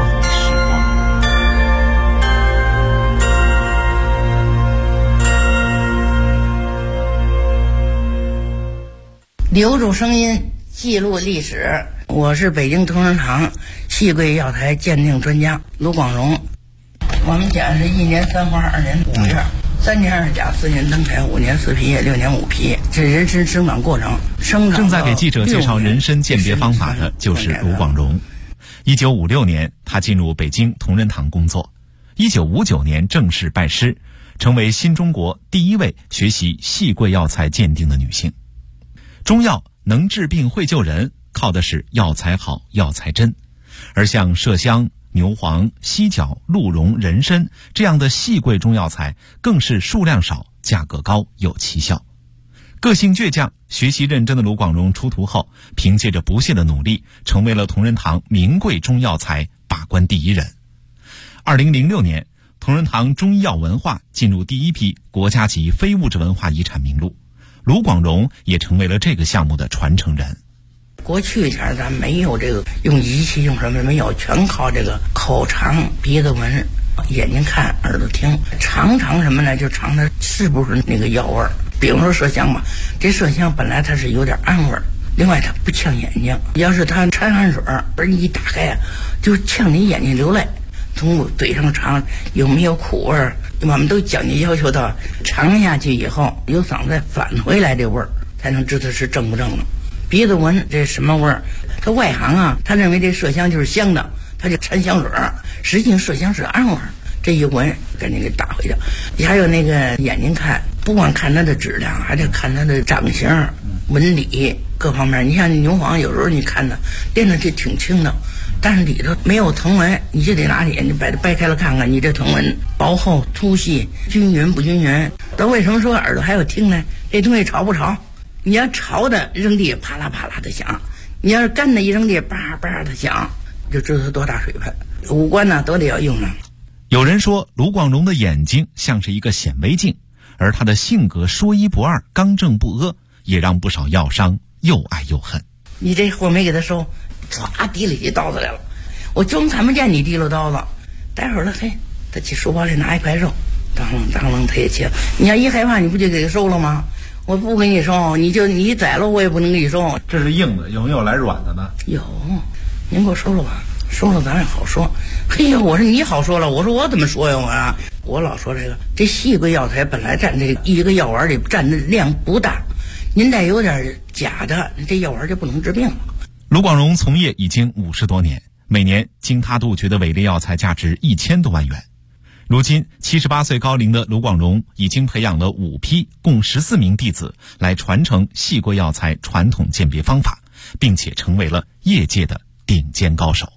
留住声音，记录历史。我是北京同仁堂细桂药材鉴定专家卢广荣。我们家是1年3花2年5月，3年2甲4年登台5年4皮6年5皮，这人参生长过程。 正在给记者介绍人参鉴别方法的就是卢广荣。1956年，他进入北京同仁堂工作。1959年正式拜师，成为新中国第一位学习细桂药材鉴定的女性。中药能治病会救人，靠的是药材好药材真，而像麝香、牛黄、犀角、鹿茸、人参这样的细桂中药材更是数量少、价格高、有奇效。个性倔强、学习认真的卢广荣出徒后，凭借着不懈的努力，成为了同仁堂名贵中药材把关第一人。2006年，同仁堂中医药文化进入第一批国家级非物质文化遗产名录，卢广荣也成为了这个项目的传承人。 过去前咱没有这个用仪器用什么没有，全靠这个口尝、鼻子闻、眼睛看、耳朵听，尝什么呢？就尝它是不是那个药味儿。比如说麝香吧，这麝香本来它是有点氨味儿，另外它不呛眼睛，要是它掺汗水而你一打开就呛你眼睛流泪。从嘴上尝有没有苦味儿，我们都讲究要求到尝下去以后有嗓子返回来这味儿，才能知道是正不正的。鼻子闻这什么味儿？他外行啊，他认为这麝香就是香的，他就掺香水儿，实际上麝香是氨味儿。这一闻赶紧给打回去。还有那个眼睛看，不光看它的质量，还得看它的长形、纹理各方面。你像牛黄，有时候你看它练的这挺轻的，但是里头没有藤纹，你就得拿眼睛把它掰开了看看，你这藤纹薄厚、粗细、均匀不均匀。那为什么说耳朵还有听呢？这东西潮不潮？你要潮的扔地啪啦啪啦的响，你要是干的一扔地叭叭的响，就知道它多大水分。五官呢都得要用上。 有人说卢广荣的眼睛像是一个显微镜，而他的性格说一不二、刚正不阿，也让不少药商又爱又恨。 你这货没给他收，唰提里起刀子来了，我就看不见你提了刀子，待会儿了，嘿，他去书包里拿一块肉，当啷他也切。你要一害怕，你不就给他收了吗？我不给你收，你宰了我也不能给你收。 这是硬的，有没有来软的呢？ 有，您给我收了吧，收了咱也好说。嘿呀，我说你好说了，我说我怎么说呀我老说这细桂药材本来占这一个药丸里占的量不大，您再有点假的，这药丸就不能治病了。 卢广荣从业已经50多年，每年经他杜绝的伪劣药材价值1000多万元。如今78岁高龄的卢广荣已经培养了5批共14名弟子来传承细桂药材传统鉴别方法，并且成为了业界的顶尖高手。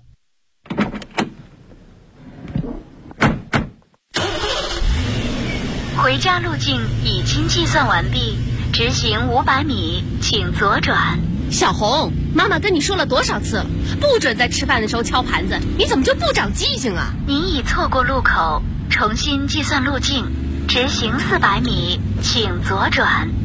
回家路径已经计算完毕，直行500米，请左转。 小红，妈妈跟你说了多少次，不准在吃饭的时候敲盘子，你怎么就不长记性啊？ 您已错过路口，重新计算路径，直行400米，请左转。